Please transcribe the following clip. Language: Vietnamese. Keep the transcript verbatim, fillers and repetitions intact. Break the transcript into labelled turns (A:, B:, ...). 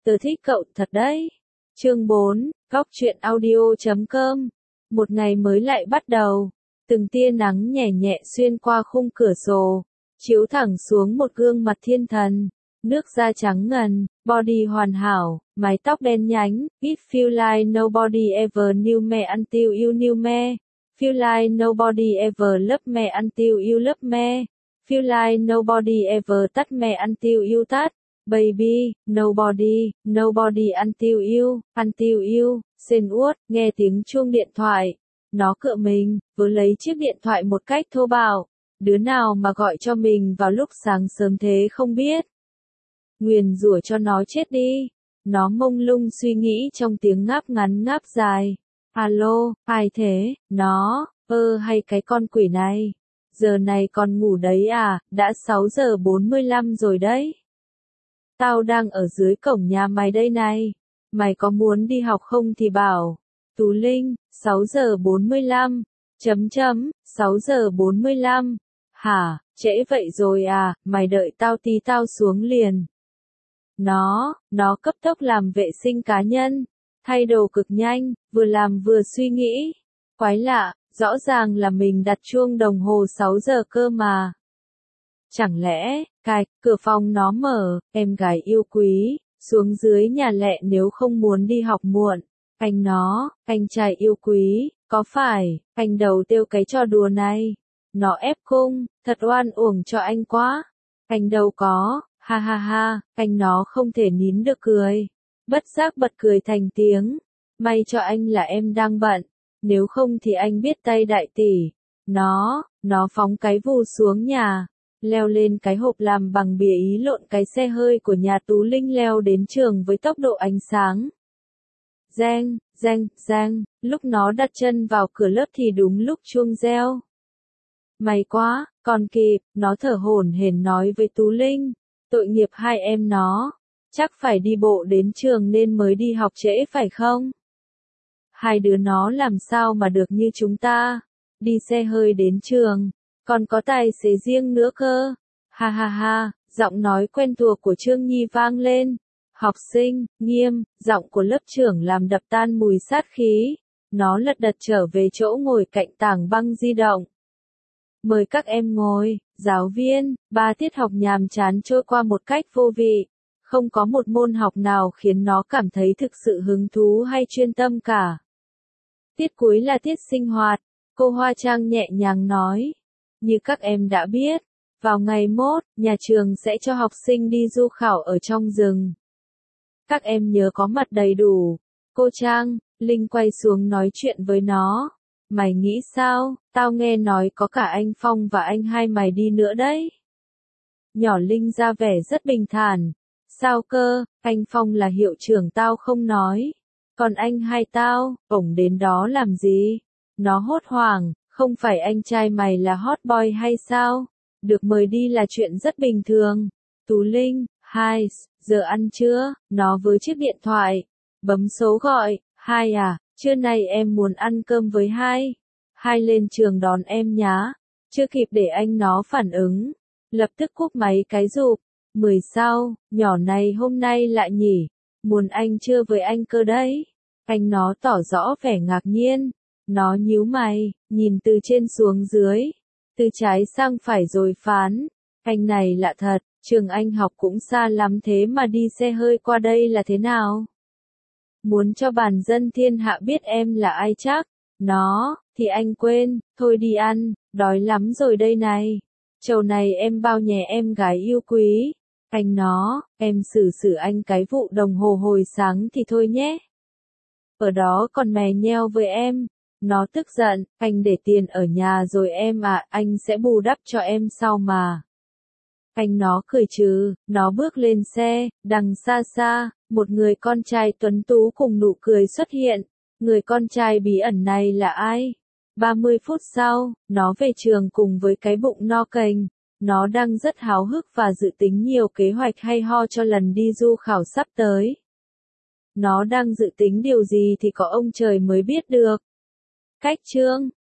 A: Tớ thích cậu thật đấy. Chương bốn, Góc truyện audio chấm com. Một ngày mới lại bắt đầu. Từng tia nắng nhẹ nhẹ xuyên qua khung cửa sổ, chiếu thẳng xuống một gương mặt thiên thần. Nước da trắng ngần, body hoàn hảo, mái tóc đen nhánh. It feel like nobody ever knew me until you knew me. Feel like nobody ever loved me until you loved me. Feel like nobody ever touched me until you touched. Baby, nobody, nobody until you, until you. Sên uất, nghe tiếng chuông điện thoại. Nó cựa mình, vừa lấy chiếc điện thoại một cách thô bạo. Đứa nào mà gọi cho mình vào lúc sáng sớm thế không biết. Nguyền rủa cho nó chết đi. Nó mông lung suy nghĩ trong tiếng ngáp ngắn ngáp dài. Alo, ai thế? Nó, ơ hay cái con quỷ này. Giờ này còn ngủ đấy à, đã sáu giờ bốn mươi lăm rồi đấy. Tao đang ở dưới cổng nhà mày đây này. Mày có muốn đi học không thì bảo. Tú Linh, sáu giờ bốn mươi lăm. Chấm chấm, sáu giờ bốn mươi lăm. Hả, trễ vậy rồi à, mày đợi tao tí tao xuống liền. Nó, nó cấp tốc làm vệ sinh cá nhân. Thay đồ cực nhanh, vừa làm vừa suy nghĩ. Quái lạ, rõ ràng là mình đặt chuông đồng hồ sáu giờ cơ mà. Chẳng lẽ, cạch, cửa phòng nó mở, em gái yêu quý, xuống dưới nhà lẹ nếu không muốn đi học muộn. Anh nó, anh trai yêu quý, có phải, anh đầu tiêu cái trò đùa này. Nó ép cung, thật oan uổng cho anh quá. Anh đâu có, ha ha ha, anh nó không thể nín được cười. Bất giác bật cười thành tiếng. May cho anh là em đang bận, nếu không thì anh biết tay đại tỷ. Nó, nó phóng cái vù xuống nhà. Leo lên cái hộp làm bằng bìa ý lộn cái xe hơi của nhà Tú Linh leo đến trường với tốc độ ánh sáng. Reng, reng, reng, lúc nó đặt chân vào cửa lớp thì đúng lúc chuông reo. May quá, còn kịp, nó thở hổn hển nói với Tú Linh. Tội nghiệp hai em nó, chắc phải đi bộ đến trường nên mới đi học trễ phải không? Hai đứa nó làm sao mà được như chúng ta, đi xe hơi đến trường. Còn có tài xế riêng nữa cơ. Ha ha ha, giọng nói quen thuộc của Trương Nhi vang lên. Học sinh, nghiêm, giọng của lớp trưởng làm đập tan mùi sát khí. Nó lật đật trở về chỗ ngồi cạnh tảng băng di động. Mời các em ngồi, giáo viên, ba tiết học nhàm chán trôi qua một cách vô vị. Không có một môn học nào khiến nó cảm thấy thực sự hứng thú hay chuyên tâm cả. Tiết cuối là tiết sinh hoạt, cô Hoa Trang nhẹ nhàng nói. Như các em đã biết, vào ngày mốt, nhà trường sẽ cho học sinh đi du khảo ở trong rừng. Các em nhớ có mặt đầy đủ. Cô Trang, Linh quay xuống nói chuyện với nó. Mày nghĩ sao, tao nghe nói có cả anh Phong và anh hai mày đi nữa đấy. Nhỏ Linh ra vẻ rất bình thản. Sao cơ, anh Phong là hiệu trưởng tao không nói. Còn anh hai tao, ổng đến đó làm gì? Nó hốt hoảng. Không phải anh trai mày là hot boy hay sao? Được mời đi là chuyện rất bình thường. Tú Linh, hai, giờ ăn chưa? Nó với chiếc điện thoại. Bấm số gọi, hai à, trưa nay em muốn ăn cơm với hai. Hai lên trường đón em nhá. Chưa kịp để anh nó phản ứng. Lập tức cúp máy cái rụp. Mười sau, nhỏ này hôm nay lại nhỉ. Muốn anh trưa với anh cơ đấy. Anh nó tỏ rõ vẻ ngạc nhiên. Nó nhíu mày, nhìn từ trên xuống dưới, từ trái sang phải rồi phán, anh này lạ thật, trường anh học cũng xa lắm thế mà đi xe hơi qua đây là thế nào? Muốn cho bản dân thiên hạ biết em là ai chắc? Nó, thì anh quên, thôi đi ăn, đói lắm rồi đây này. Chầu này em bao nhé em gái yêu quý. Anh nó, em xử xử anh cái vụ đồng hồ hồi sáng thì thôi nhé. Ở đó còn mè nheo với em. Nó tức giận, anh để tiền ở nhà rồi em à, anh sẽ bù đắp cho em sau mà. Anh nó cười trừ, nó bước lên xe, đằng xa xa, một người con trai tuấn tú cùng nụ cười xuất hiện. Người con trai bí ẩn này là ai? ba mươi phút sau, nó về trường cùng với cái bụng no cành. Nó đang rất háo hức và dự tính nhiều kế hoạch hay ho cho lần đi du khảo sắp tới. Nó đang dự tính điều gì thì có ông trời mới biết được. Cách chương